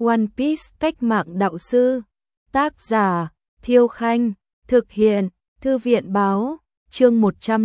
One Piece cách mạng đạo sư. Tác giả Thiêu Khanh. Thực hiện Thư viện báo. Chương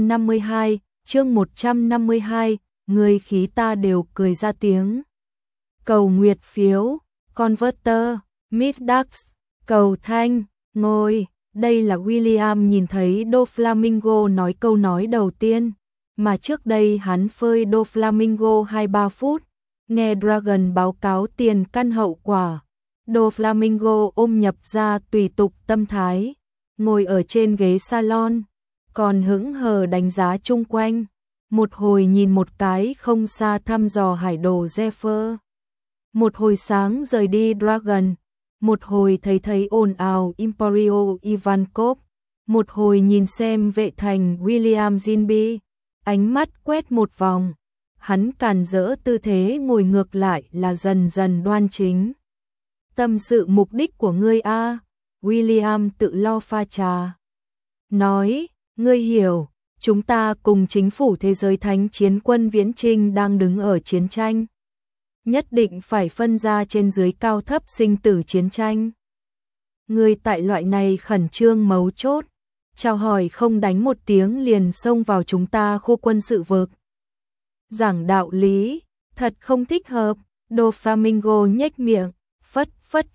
152, người khí ta đều cười ra tiếng. Cầu nguyệt phiếu, Converter, Middax, cầu thanh, ngồi. Đây là William nhìn thấy Doflamingo nói câu nói đầu tiên, mà trước đây hắn phơi Doflamingo 2-3 phút, nghe Dragon báo cáo tiền căn hậu quả. Doflamingo ôm nhập ra tùy tục tâm thái, ngồi ở trên ghế salon, còn hững hờ đánh giá chung quanh, một hồi nhìn một cái không xa thăm dò hải đồ Zephyr, một hồi sáng rời đi Dragon, một hồi thấy ồn ào Emporio Ivankov, một hồi nhìn xem vệ thành William Zinby, ánh mắt quét một vòng, hắn càn rỡ tư thế ngồi ngược lại là dần dần đoan chính. Tâm sự mục đích của ngươi a? William tự lo pha trà. Nói, ngươi hiểu, chúng ta cùng chính phủ thế giới thánh chiến quân viễn trinh đang đứng ở chiến tranh. Nhất định phải phân ra trên dưới cao thấp sinh tử chiến tranh. Ngươi tại loại này khẩn trương mấu chốt, chào hỏi không đánh một tiếng liền xông vào chúng ta khu quân sự vực. Giảng đạo lý, thật không thích hợp. Doflamingo nhếch miệng, phất,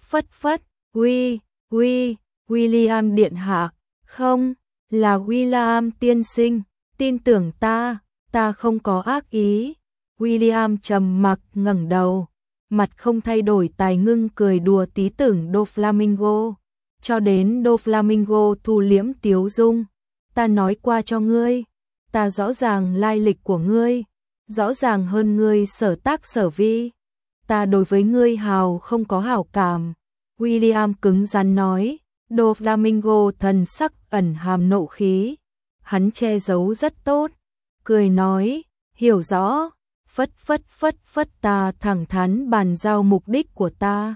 William điện hạ, không, là William tiên sinh, tin tưởng ta không có ác ý. William trầm mặc ngẩng đầu, mặt không thay đổi tài ngưng cười đùa tí tưởng Doflamingo, cho đến Doflamingo thu liễm tiếu dung. Ta nói qua cho ngươi, ta rõ ràng lai lịch của ngươi, rõ ràng hơn ngươi sở tác sở vi. Ta đối với ngươi không có hảo cảm. William cứng rắn nói. Doflamingo thần sắc ẩn hàm nộ khí, hắn che giấu rất tốt, cười nói, hiểu rõ, phất, ta thẳng thắn bàn giao mục đích của ta.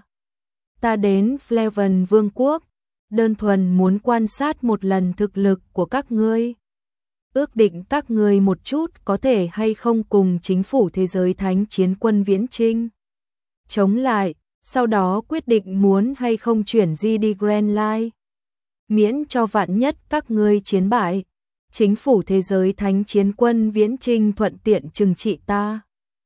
Ta đến Fleven Vương quốc, đơn thuần muốn quan sát một lần thực lực của các ngươi. Ước định các ngươi một chút có thể hay không cùng chính phủ thế giới thánh chiến quân viễn trinh chống lại, sau đó quyết định muốn hay không chuyển di đi Grand Line. Miễn cho vạn nhất các ngươi chiến bại, chính phủ thế giới thánh chiến quân viễn trinh thuận tiện trừng trị ta.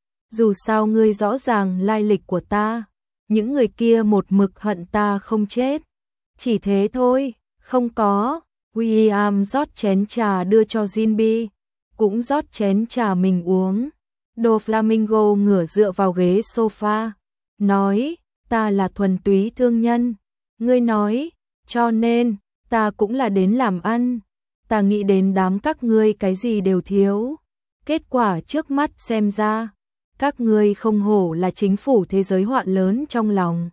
Dù sao ngươi rõ ràng lai lịch của ta, những người kia một mực hận ta không chết. Chỉ thế thôi, không có. William rót chén trà đưa cho Zinby, cũng rót chén trà mình uống. Doflamingo ngửa dựa vào ghế sofa, nói, ta là thuần túy thương nhân. Ngươi nói, cho nên, ta cũng là đến làm ăn. Ta nghĩ đến đám các ngươi cái gì đều thiếu. Kết quả trước mắt xem ra, các ngươi không hổ là chính phủ thế giới họa lớn trong lòng.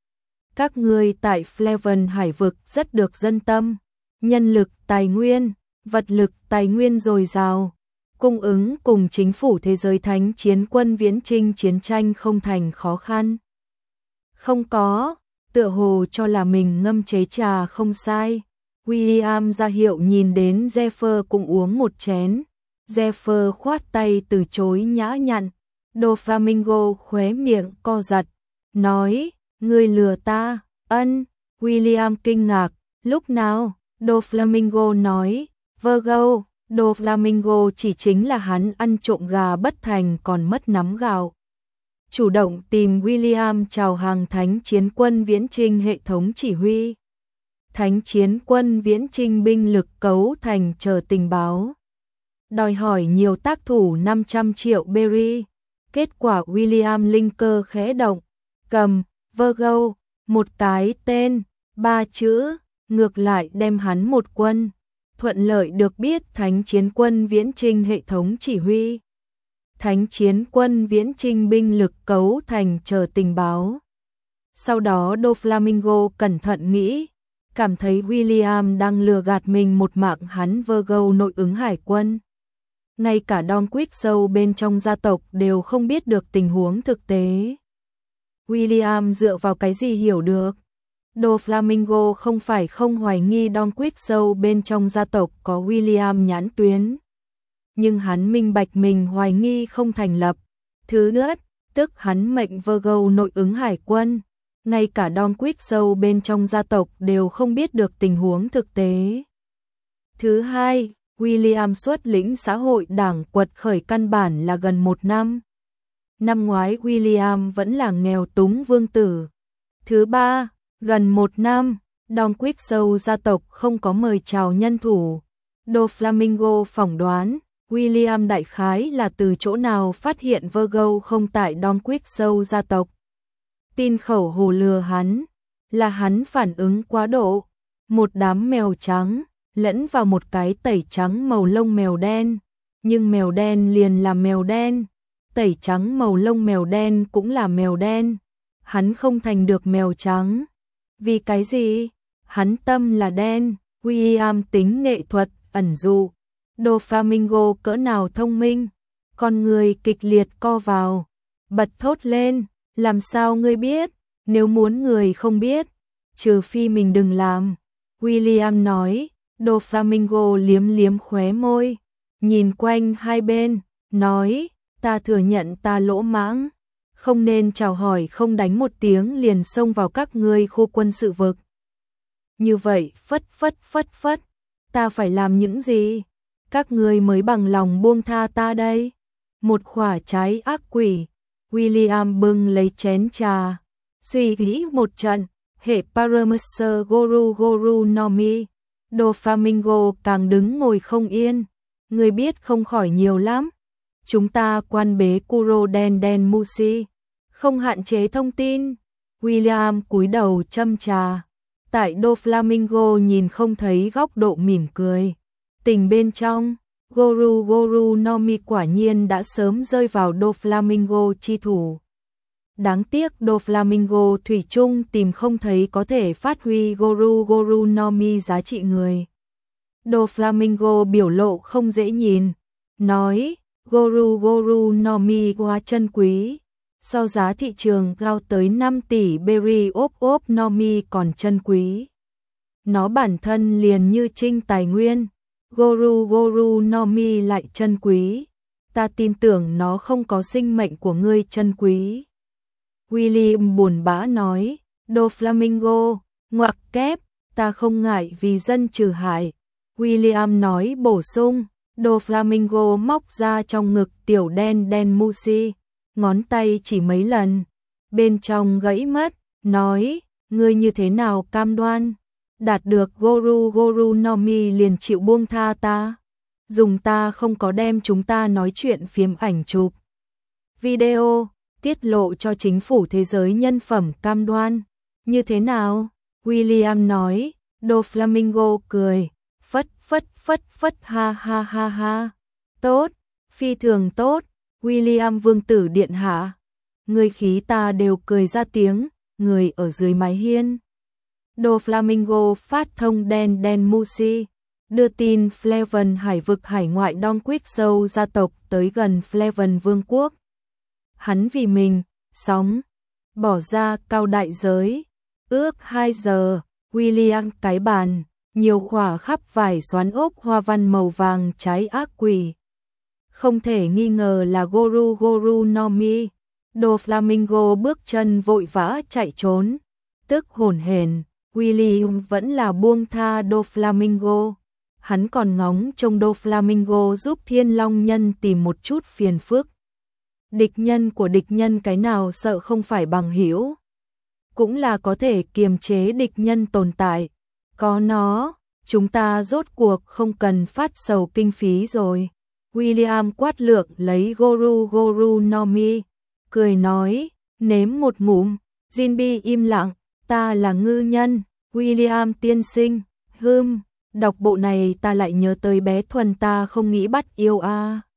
Các ngươi tại Fleven hải vực rất được dân tâm. Nhân lực, tài nguyên, vật lực, tài nguyên dồi dào, cung ứng cùng chính phủ thế giới thánh chiến quân viễn trinh chiến tranh không thành khó khăn. Không có, tựa hồ cho là mình ngâm chế trà không sai. William ra hiệu nhìn đến Zephyr cũng uống một chén. Zephyr khoát tay từ chối nhã nhặn. Doflamingo khóe miệng co giật, nói, ngươi lừa ta. Ân. William kinh ngạc, lúc nào? Doflamingo nói, Virgo. Doflamingo chỉ chính là hắn ăn trộm gà bất thành còn mất nắm gạo. Chủ động tìm William chào hàng thánh chiến quân viễn trinh hệ thống chỉ huy. Thánh chiến quân viễn trinh binh lực cấu thành chờ tình báo. Đòi hỏi nhiều tác thủ 500 triệu berry. Kết quả William linh cơ khẽ động, cầm, Virgo, một cái tên, 3 chữ, ngược lại đem hắn một quân. Thuận lợi được biết thánh chiến quân viễn trinh hệ thống chỉ huy. Thánh chiến quân viễn trinh binh lực cấu thành chờ tình báo. Sau đó Doflamingo cẩn thận nghĩ, cảm thấy William đang lừa gạt mình một mạng hắn Virgo nội ứng hải quân. Ngay cả Don Quixote bên trong gia tộc đều không biết được tình huống thực tế. William dựa vào cái gì hiểu được? Doflamingo không phải không hoài nghi Don Quixote bên trong gia tộc có William nhãn tuyến. Nhưng hắn minh bạch mình hoài nghi không thành lập. Thứ nữa, tức hắn mệnh Virgo nội ứng hải quân, ngay cả Don Quixote bên trong gia tộc đều không biết được tình huống thực tế. Thứ hai, William xuất lĩnh xã hội đảng quật khởi căn bản là gần 1 năm. Năm ngoái William vẫn là nghèo túng vương tử. Thứ ba, gần 1 năm, Don Quixote gia tộc không có mời chào nhân thủ. Doflamingo phỏng đoán, William đại khái là từ chỗ nào phát hiện Virgo không tại Don Quixote gia tộc. Tin khẩu hồ lừa hắn, là hắn phản ứng quá độ. Một đám mèo trắng, lẫn vào một cái tẩy trắng màu lông mèo đen. Nhưng mèo đen liền là mèo đen, tẩy trắng màu lông mèo đen cũng là mèo đen. Hắn không thành được mèo trắng. Vì cái gì? Hắn tâm là đen. William tính nghệ thuật, ẩn dụ. Doflamingo cỡ nào thông minh. Con người kịch liệt co vào. Bật thốt lên. Làm sao ngươi biết? Nếu muốn người không biết, trừ phi mình đừng làm. William nói. Doflamingo liếm liếm khóe môi. Nhìn quanh hai bên. Nói. Ta thừa nhận ta lỗ mãng. Không nên chào hỏi không đánh một tiếng liền xông vào các ngươi khu quân sự vực. Như vậy phất. Ta phải làm những gì? Các ngươi mới bằng lòng buông tha ta đây. Một khỏa trái ác quỷ. William bưng lấy chén trà. Suy nghĩ một trận. Hệ Parameser Goru no Mi. Doflamingo càng đứng ngồi không yên. Người biết không khỏi nhiều lắm. Chúng ta quan bế Kuro Den Mushi. Không hạn chế thông tin. William cúi đầu châm trà. Tại Doflamingo nhìn không thấy góc độ mỉm cười. Tình bên trong, Goru no Mi quả nhiên đã sớm rơi vào Doflamingo chi thủ. Đáng tiếc Doflamingo thủy chung tìm không thấy có thể phát huy Goru no Mi giá trị người. Doflamingo biểu lộ không dễ nhìn. Nói, Goru no Mi quá chân quý. So giá thị trường cao tới 5 tỷ berry ốp no Mi còn chân quý. Nó bản thân liền như trinh tài nguyên. Goru no Mi lại chân quý. Ta tin tưởng nó không có sinh mệnh của ngươi chân quý. William buồn bã nói. Doflamingo, ngoặc kép, ta không ngại vì dân trừ hại. William nói bổ sung. Doflamingo móc ra trong ngực tiểu đen Mushi. Ngón tay chỉ mấy lần. Bên trong gãy mất. Nói, ngươi như thế nào cam đoan? Đạt được Goru no Mi liền chịu buông tha ta. Dùng ta không có đem chúng ta nói chuyện phiếm ảnh chụp. Video, tiết lộ cho chính phủ thế giới nhân phẩm cam đoan. Như thế nào? William nói. Doflamingo cười. Phất ha. Tốt, phi thường tốt. William vương tử điện hạ. Người khí ta đều cười ra tiếng. Người ở dưới mái hiên. Doflamingo phát thông Den Mushi. Đưa tin Flavan hải vực hải ngoại Don Quixote gia tộc tới gần Flavan vương quốc. Hắn vì mình, sống, bỏ ra cao đại giới. Ước 2 giờ, William cái bàn, nhiều khỏa khắp vải xoắn ốc hoa văn màu vàng trái ác quỷ. Không thể nghi ngờ là Goru no Mi. Doflamingo bước chân vội vã chạy trốn. Tức hổn hển, William vẫn là buông tha Doflamingo. Hắn còn ngóng trông Doflamingo giúp Thiên Long Nhân tìm một chút phiền phức. Địch nhân của địch nhân cái nào sợ không phải bằng hữu. Cũng là có thể kiềm chế địch nhân tồn tại. Có nó, chúng ta rốt cuộc không cần phát sầu kinh phí rồi. William quát lược lấy Goru no Mi. Cười nói, nếm một ngụm. Jinbi im lặng, ta là ngư nhân. William tiên sinh, đọc bộ này ta lại nhớ tới bé Thuần ta không nghĩ bắt yêu a.